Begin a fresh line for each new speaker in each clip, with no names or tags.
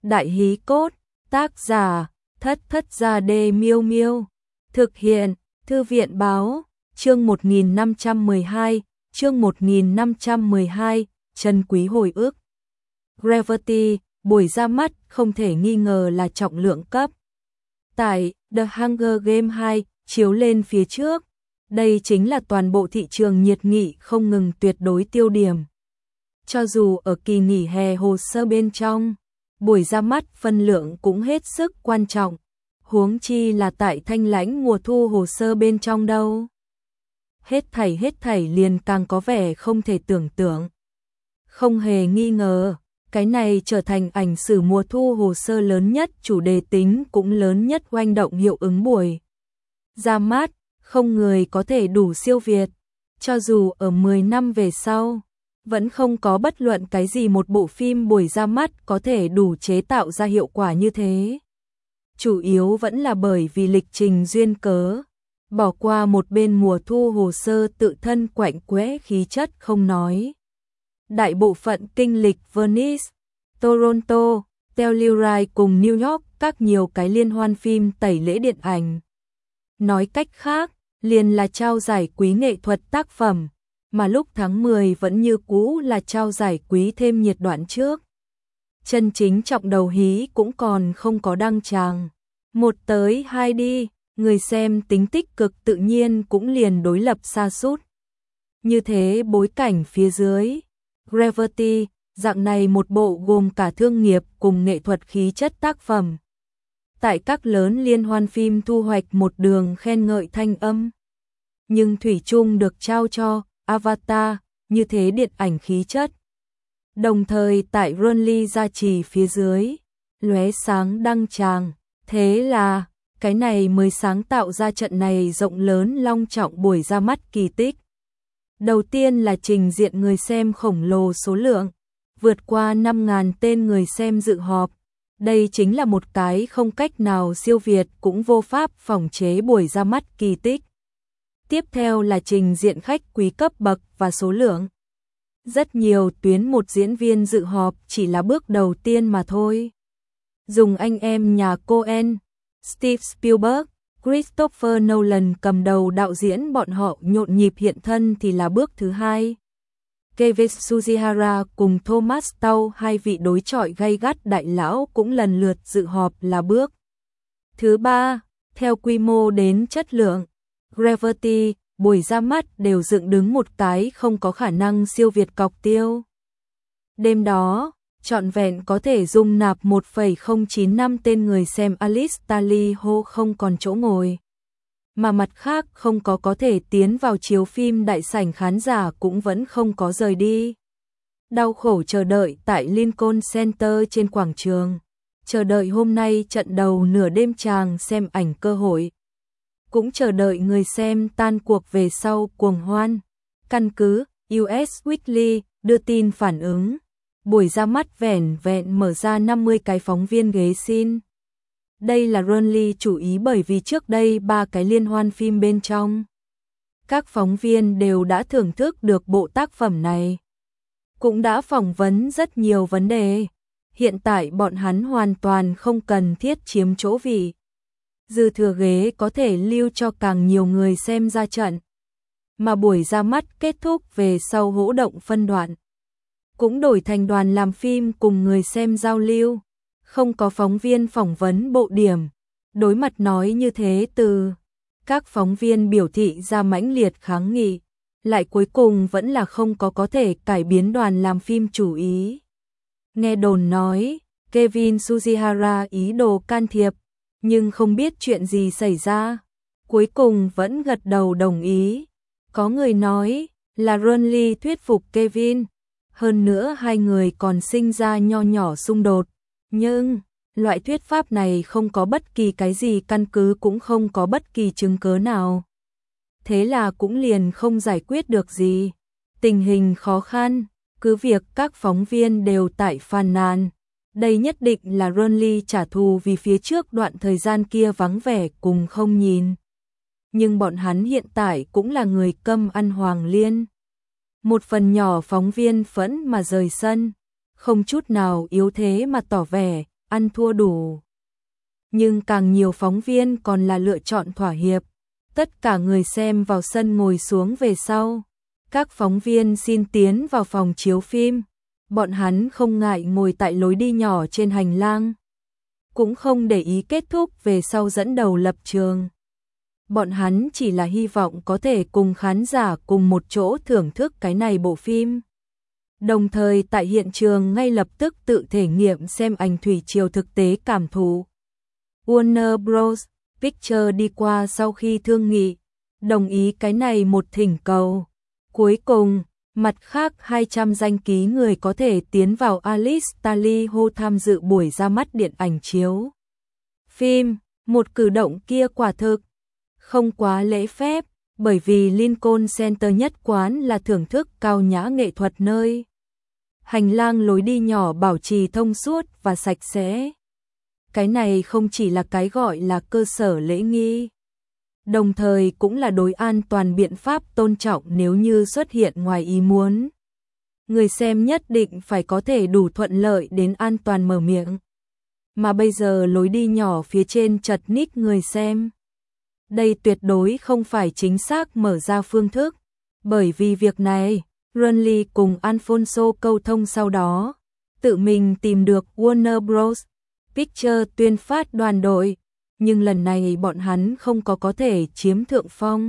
Đại hí cốt, tác giả, Thất Thất Gia Đê Miêu Miêu. Thực hiện, Thư viện báo, chương 1512, chương 1512, Chân Quý Hồi ức. Gravity, buổi ra mắt không thể nghi ngờ là trọng lượng cấp. Tại The Hunger Game 2, chiếu lên phía trước, đây chính là toàn bộ thị trường nhiệt nghị không ngừng tuyệt đối tiêu điểm. Cho dù ở kỳ nghỉ hè hồ sơ bên trong, buổi ra mắt phân lượng cũng hết sức quan trọng, huống chi là tại thanh lãnh mùa thu hồ sơ bên trong đâu. Hết thảy liền càng có vẻ không thể tưởng tượng. Không hề nghi ngờ, cái này trở thành ảnh sử mùa thu hồ sơ lớn nhất, chủ đề tính cũng lớn nhất, oanh động hiệu ứng buổi ra mắt, không người có thể đủ siêu việt. Cho dù ở 10 năm về sau, vẫn không có bất luận cái gì một bộ phim buổi ra mắt có thể đủ chế tạo ra hiệu quả như thế. Chủ yếu vẫn là bởi vì lịch trình duyên cớ, bỏ qua một bên mùa thu hồ sơ tự thân quạnh quẽ khí chất không nói. Đại bộ phận kinh lịch Venice, Toronto, Telluride cùng New York các nhiều cái liên hoan phim tẩy lễ điện ảnh. Nói cách khác, liền là trao giải quý nghệ thuật tác phẩm, mà lúc tháng 10 vẫn như cũ là trao giải quý thêm nhiệt đoạn trước. Chân chính trọng đầu hí cũng còn không có đăng tràng. 1 tới 2 đi, người xem tính tích cực tự nhiên cũng liền đối lập sa sút. Như thế bối cảnh phía dưới, Gravity, dạng này một bộ gồm cả thương nghiệp cùng nghệ thuật khí chất tác phẩm. Tại các lớn liên hoan phim thu hoạch một đường khen ngợi thanh âm. Nhưng thủy chung được trao cho Avatar, như thế điện ảnh khí chất. Đồng thời tại Runly gia trì phía dưới, lóe sáng đăng tràng. Thế là, cái này mới sáng tạo ra trận này rộng lớn long trọng buổi ra mắt kỳ tích. Đầu tiên là trình diện người xem khổng lồ số lượng, vượt qua 5.000 tên người xem dự họp. Đây chính là một cái không cách nào siêu việt cũng vô pháp phỏng chế buổi ra mắt kỳ tích. Tiếp theo là trình diện khách quý cấp bậc và số lượng. Rất nhiều tuyến một diễn viên dự họp chỉ là bước đầu tiên mà thôi. Dùng anh em nhà Coen, Steve Spielberg, Christopher Nolan cầm đầu đạo diễn bọn họ nhộn nhịp hiện thân thì là bước thứ hai. Kevin Sujihara cùng Thomas Tao, hai vị đối chọi gay gắt đại lão cũng lần lượt dự họp là bước thứ ba. Theo quy mô đến chất lượng, Gravity, buổi ra mắt đều dựng đứng một cái không có khả năng siêu việt cọc tiêu. Đêm đó, trọn vẹn có thể dung nạp 1,095 tên người xem Alice Tally hô không còn chỗ ngồi. Mà mặt khác không có thể tiến vào chiếu phim đại sảnh khán giả cũng vẫn không có rời đi. Đau khổ chờ đợi tại Lincoln Center trên quảng trường. Chờ đợi hôm nay trận đầu nửa đêm tràng xem ảnh cơ hội. Cũng chờ đợi người xem tan cuộc về sau cuồng hoan. Căn cứ US Weekly đưa tin phản ứng, buổi ra mắt vẻn vẹn mở ra 50 cái phóng viên ghế xin. Đây là Runly chủ ý bởi vì trước đây 3 cái liên hoan phim bên trong, các phóng viên đều đã thưởng thức được bộ tác phẩm này, cũng đã phỏng vấn rất nhiều vấn đề. Hiện tại bọn hắn hoàn toàn không cần thiết chiếm chỗ vị. Dư thừa ghế có thể lưu cho càng nhiều người xem ra trận. Mà buổi ra mắt kết thúc về sau hỗ động phân đoạn, cũng đổi thành đoàn làm phim cùng người xem giao lưu. Không có phóng viên phỏng vấn bộ điểm. Đối mặt nói như thế từ các phóng viên biểu thị ra mãnh liệt kháng nghị, lại cuối cùng vẫn là không có thể cải biến đoàn làm phim chủ ý. Nghe đồn nói, Kevin Sujihara ý đồ can thiệp, nhưng không biết chuyện gì xảy ra. Cuối cùng vẫn gật đầu đồng ý. Có người nói là Runly thuyết phục Kevin. Hơn nữa hai người còn sinh ra nho nhỏ xung đột. Nhưng, loại thuyết pháp này không có bất kỳ cái gì căn cứ cũng không có bất kỳ chứng cớ nào. Thế là cũng liền không giải quyết được gì. Tình hình khó khăn, cứ việc các phóng viên đều tại phàn nàn. Đây nhất định là Runly trả thù vì phía trước đoạn thời gian kia vắng vẻ cùng không nhìn. Nhưng bọn hắn hiện tại cũng là người câm ăn hoàng liên. Một phần nhỏ phóng viên phẫn mà rời sân, không chút nào yếu thế mà tỏ vẻ, ăn thua đủ. Nhưng càng nhiều phóng viên còn là lựa chọn thỏa hiệp. Tất cả người xem vào sân ngồi xuống về sau. Các phóng viên xin tiến vào phòng chiếu phim. Bọn hắn không ngại ngồi tại lối đi nhỏ trên hành lang. Cũng không để ý kết thúc về sau dẫn đầu lập trường. Bọn hắn chỉ là hy vọng có thể cùng khán giả cùng một chỗ thưởng thức cái này bộ phim. Đồng thời tại hiện trường ngay lập tức tự thể nghiệm xem ảnh thủy triều thực tế cảm thụ. Warner Bros. Pictures đi qua sau khi thương nghị, đồng ý cái này một thỉnh cầu. Cuối cùng, mặt khác 200 danh ký người có thể tiến vào Alice Tally Hall tham dự buổi ra mắt điện ảnh chiếu phim. Một cử động kia quả thực không quá lễ phép, bởi vì Lincoln Center nhất quán là thưởng thức cao nhã nghệ thuật nơi. Hành lang lối đi nhỏ bảo trì thông suốt và sạch sẽ. Cái này không chỉ là cái gọi là cơ sở lễ nghi, đồng thời cũng là đối an toàn biện pháp tôn trọng nếu như xuất hiện ngoài ý muốn. Người xem nhất định phải có thể đủ thuận lợi đến an toàn mở miệng. Mà bây giờ lối đi nhỏ phía trên chật ních người xem. Đây tuyệt đối không phải chính xác mở ra phương thức. Bởi vì việc này, Runley cùng Alfonso câu thông sau đó, tự mình tìm được Warner Bros. Pictures tuyên phát đoàn đội, nhưng lần này bọn hắn không có thể chiếm thượng phong.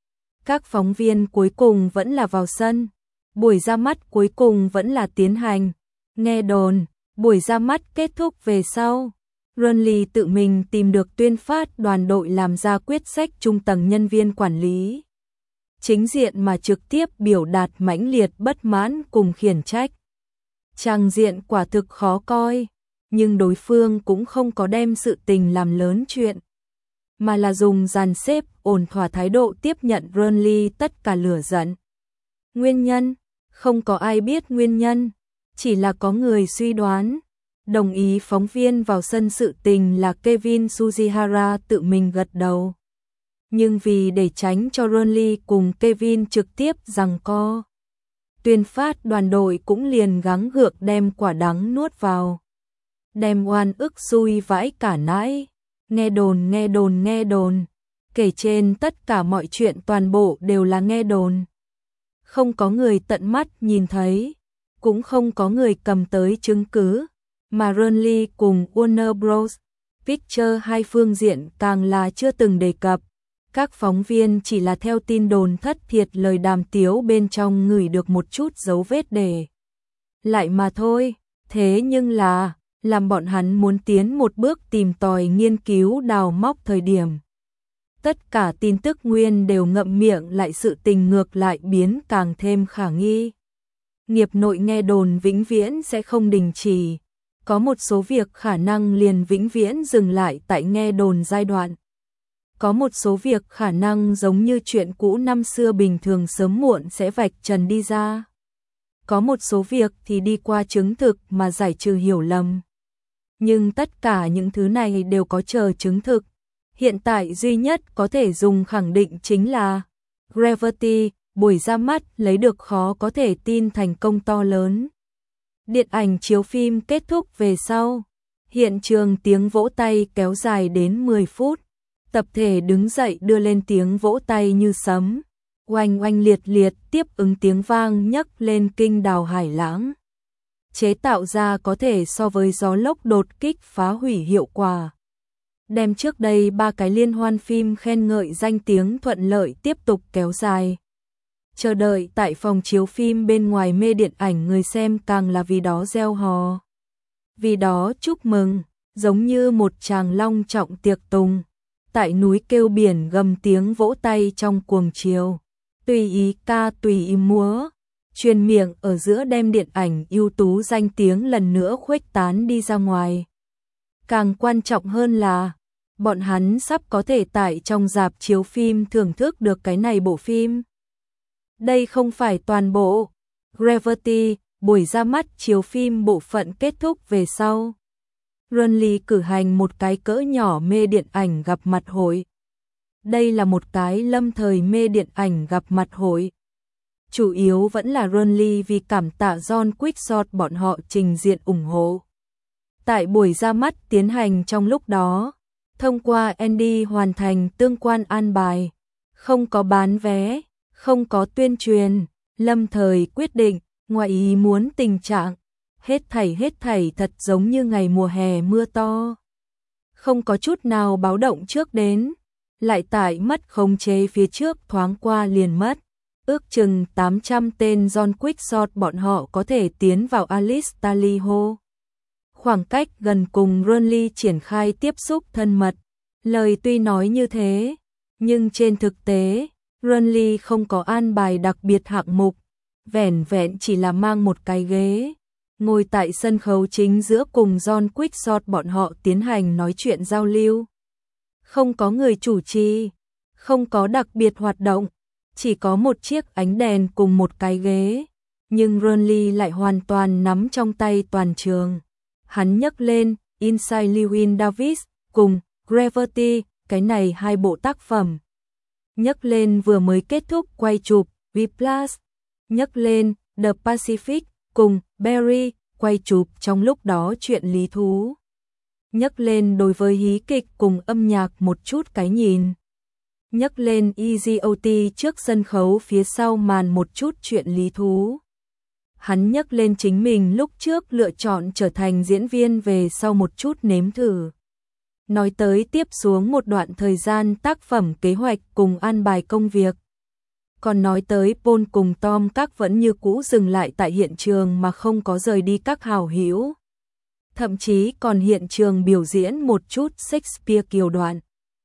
Các phóng viên cuối cùng vẫn là vào sân, buổi ra mắt cuối cùng vẫn là tiến hành. Nghe đồn, buổi ra mắt kết thúc về sau, Runley tự mình tìm được tuyên phát đoàn đội làm ra quyết sách trung tầng nhân viên quản lý. Chính diện mà trực tiếp biểu đạt mãnh liệt bất mãn cùng khiển trách. Tràng diện quả thực khó coi, nhưng đối phương cũng không có đem sự tình làm lớn chuyện, mà là dùng dàn xếp ổn thỏa thái độ tiếp nhận Runley tất cả lửa giận. Nguyên nhân? Không có ai biết nguyên nhân, chỉ là có người suy đoán. Đồng ý phóng viên vào sân sự tình là Kevin Sujihara tự mình gật đầu. Nhưng vì để tránh cho Runley cùng Kevin trực tiếp giằng co, tuyên phát đoàn đội cũng liền gắng gượng đem quả đắng nuốt vào. Đem oan ức xui vãi cả nãi. Nghe đồn. Kể trên tất cả mọi chuyện toàn bộ đều là nghe đồn. Không có người tận mắt nhìn thấy, cũng không có người cầm tới chứng cứ, mà Runley cùng Warner Bros. Pictures hai phương diện càng là chưa từng đề cập. Các phóng viên chỉ là theo tin đồn thất thiệt lời đàm tiếu bên trong ngửi được một chút dấu vết để lại mà thôi. Thế nhưng là, làm bọn hắn muốn tiến một bước tìm tòi nghiên cứu đào móc thời điểm. Tất cả tin tức nguyên đều ngậm miệng lại, sự tình ngược lại biến càng thêm khả nghi. Nghiệp nội nghe đồn vĩnh viễn sẽ không đình chỉ. Có một số việc khả năng liền vĩnh viễn dừng lại tại nghe đồn giai đoạn. Có một số việc khả năng giống như chuyện cũ năm xưa bình thường sớm muộn sẽ vạch trần đi ra. Có một số việc thì đi qua chứng thực mà giải trừ hiểu lầm. Nhưng tất cả những thứ này đều có chờ chứng thực. Hiện tại duy nhất có thể dùng khẳng định chính là Gravity, buổi ra mắt lấy được khó có thể tin thành công to lớn. Điện ảnh chiếu phim kết thúc về sau, hiện trường tiếng vỗ tay kéo dài đến 10 phút. Tập thể đứng dậy đưa lên tiếng vỗ tay như sấm, oanh oanh liệt liệt tiếp ứng tiếng vang nhấc lên kinh đào hải lãng. Chế tạo ra có thể so với gió lốc đột kích phá hủy hiệu quả. Đem trước đây 3 cái liên hoan phim khen ngợi danh tiếng thuận lợi tiếp tục kéo dài. Chờ đợi tại phòng chiếu phim bên ngoài mê điện ảnh, người xem càng là vì đó reo hò. Vì đó chúc mừng, giống như một tràng long trọng tiệc tùng. Tại núi kêu biển gầm tiếng vỗ tay trong cuồng chiều. Tùy ý ca tùy ý múa. Truyền miệng ở giữa đem điện ảnh ưu tú danh tiếng lần nữa khuếch tán đi ra ngoài. Càng quan trọng hơn là, bọn hắn sắp có thể tại trong rạp chiếu phim thưởng thức được cái này bộ phim. Đây không phải toàn bộ. Gravity, buổi ra mắt chiếu phim bộ phận kết thúc về sau. Runley cử hành một cái cỡ nhỏ mê điện ảnh gặp mặt hội. Đây là một cái lâm thời mê điện ảnh gặp mặt hội. Chủ yếu vẫn là Runley vì cảm tạ John Quixote bọn họ trình diện ủng hộ. Tại buổi ra mắt tiến hành trong lúc đó, thông qua Andy hoàn thành tương quan an bài, không có bán vé, không có tuyên truyền, lâm thời quyết định, ngoài ý muốn tình trạng, hết thảy thật giống như ngày mùa hè mưa to. Không có chút nào báo động trước đến, lại tại mất khống chế phía trước thoáng qua liền mất. Ước chừng 800 tên John Quickshot bọn họ có thể tiến vào Alice Taliho. Khoảng cách gần cùng Burnley triển khai tiếp xúc thân mật. Lời tuy nói như thế, nhưng trên thực tế, Burnley không có an bài đặc biệt hạng mục, vẻn vẹn chỉ là mang một cái ghế, ngồi tại sân khấu chính giữa cùng John Quickshot bọn họ tiến hành nói chuyện giao lưu. Không có người chủ trì, không có đặc biệt hoạt động, chỉ có một chiếc ánh đèn cùng một cái ghế, nhưng Burnley lại hoàn toàn nắm trong tay toàn trường. Hắn nhấc lên Inside Llewellyn Davis cùng Gravity, cái này hai bộ tác phẩm. Nhấc lên vừa mới kết thúc quay chụp Whiplash, nhấc lên The Pacific cùng Barry, quay chụp trong lúc đó chuyện lý thú. Nhấc lên đối với hí kịch cùng âm nhạc một chút cái nhìn. Nhấc lên EGOT trước sân khấu phía sau màn một chút chuyện lý thú. Hắn nhấc lên chính mình lúc trước lựa chọn trở thành diễn viên về sau một chút nếm thử. Nói tới tiếp xuống một đoạn thời gian tác phẩm kế hoạch cùng an bài công việc. Còn nói tới Paul cùng Tom các vẫn như cũ dừng lại tại hiện trường mà không có rời đi các hào hữu. Thậm chí còn hiện trường biểu diễn một chút Shakespeare kiều đoạn.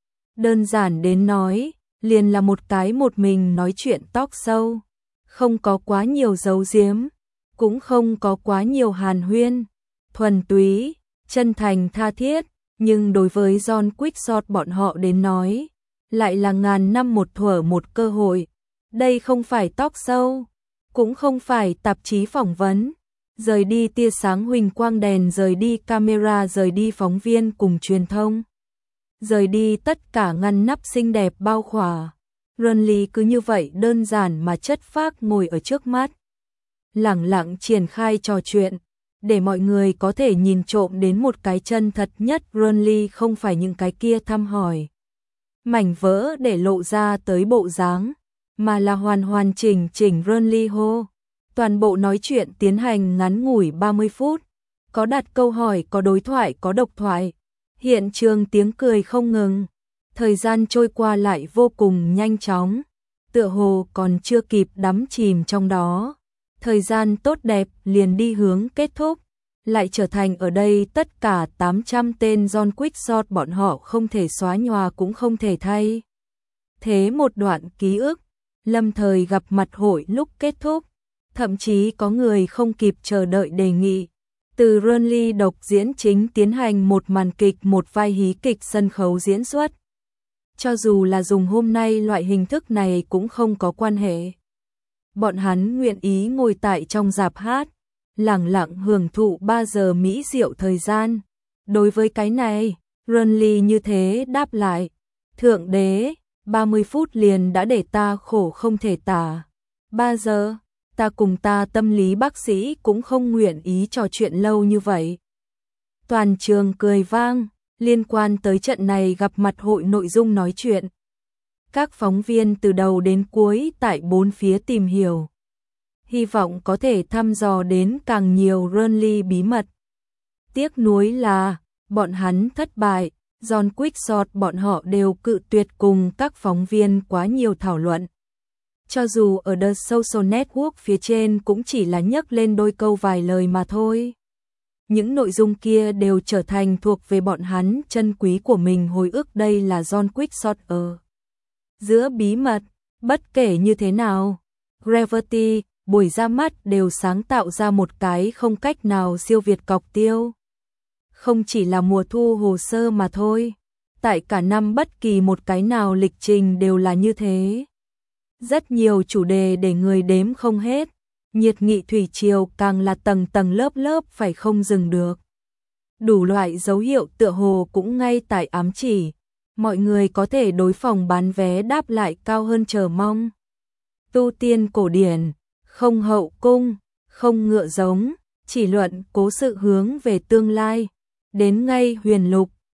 Đơn giản đến nói, liền là một cái một mình nói chuyện talk show. Không có quá nhiều giấu giếm, cũng không có quá nhiều hàn huyên. Thuần túy, chân thành tha thiết, nhưng đối với John Quickshot bọn họ đến nói, lại là ngàn năm một thuở một cơ hội. Đây không phải talk show, cũng không phải tạp chí phỏng vấn. Rời đi tia sáng huỳnh quang đèn, rời đi camera, rời đi phóng viên cùng truyền thông. Rời đi tất cả ngăn nắp xinh đẹp bao khỏa. Burnley cứ như vậy đơn giản mà chất phác ngồi ở trước mắt. Lẳng lặng triển khai trò chuyện, để mọi người có thể nhìn trộm đến một cái chân thật nhất Burnley, không phải những cái kia thăm hỏi mảnh vỡ để lộ ra tới bộ dáng, mà là hoàn hoàn chỉnh chỉnh Burnley hô. Toàn bộ nói chuyện tiến hành ngắn ngủi 30 phút, có đặt câu hỏi, có đối thoại, có độc thoại. Hiện trường tiếng cười không ngừng, thời gian trôi qua lại vô cùng nhanh chóng, tựa hồ còn chưa kịp đắm chìm trong đó. Thời gian tốt đẹp liền đi hướng kết thúc, lại trở thành ở đây tất cả 800 tên John Quickshot bọn họ không thể xóa nhòa cũng không thể thay. Thế một đoạn ký ức, lâm thời gặp mặt hội lúc kết thúc, thậm chí có người không kịp chờ đợi đề nghị. Từ Burnley độc diễn chính tiến hành một màn kịch, một vai hí kịch sân khấu diễn xuất. Cho dù là dùng hôm nay loại hình thức này cũng không có quan hệ. Bọn hắn nguyện ý ngồi tại trong rạp hát, lẳng lặng hưởng thụ 3 giờ mỹ diệu thời gian. Đối với cái này, Burnley như thế đáp lại. Thượng đế, 30 phút liền đã để ta khổ không thể tả. 3 giờ, ta cùng ta tâm lý bác sĩ cũng không nguyện ý trò chuyện lâu như vậy. Toàn trường cười vang, liên quan tới trận này gặp mặt hội nội dung nói chuyện. Các phóng viên từ đầu đến cuối tại bốn phía tìm hiểu, hy vọng có thể thăm dò đến càng nhiều Burnley bí mật. Tiếc nuối là, bọn hắn thất bại, John Quickshot bọn họ đều cự tuyệt cùng các phóng viên quá nhiều thảo luận. Cho dù ở The Social Network phía trên cũng chỉ là nhắc lên đôi câu vài lời mà thôi. Những nội dung kia đều trở thành thuộc về bọn hắn chân quý của mình hồi ức, đây là John Quickshot ở giữa bí mật. Bất kể như thế nào, Gravity, buổi ra mắt đều sáng tạo ra một cái không cách nào siêu việt cọc tiêu. Không chỉ là mùa thu hồ sơ mà thôi, tại cả năm bất kỳ một cái nào lịch trình đều là như thế. Rất nhiều chủ đề để người đếm không hết, nhiệt nghị thủy triều càng là tầng tầng lớp lớp phải không dừng được. Đủ loại dấu hiệu tựa hồ cũng ngay tại ám chỉ, mọi người có thể đối phòng bán vé đáp lại cao hơn chờ mong. Tu tiên cổ điển, không hậu cung, không ngựa giống, chỉ luận cố sự hướng về tương lai. đến ngay Huyền Lục,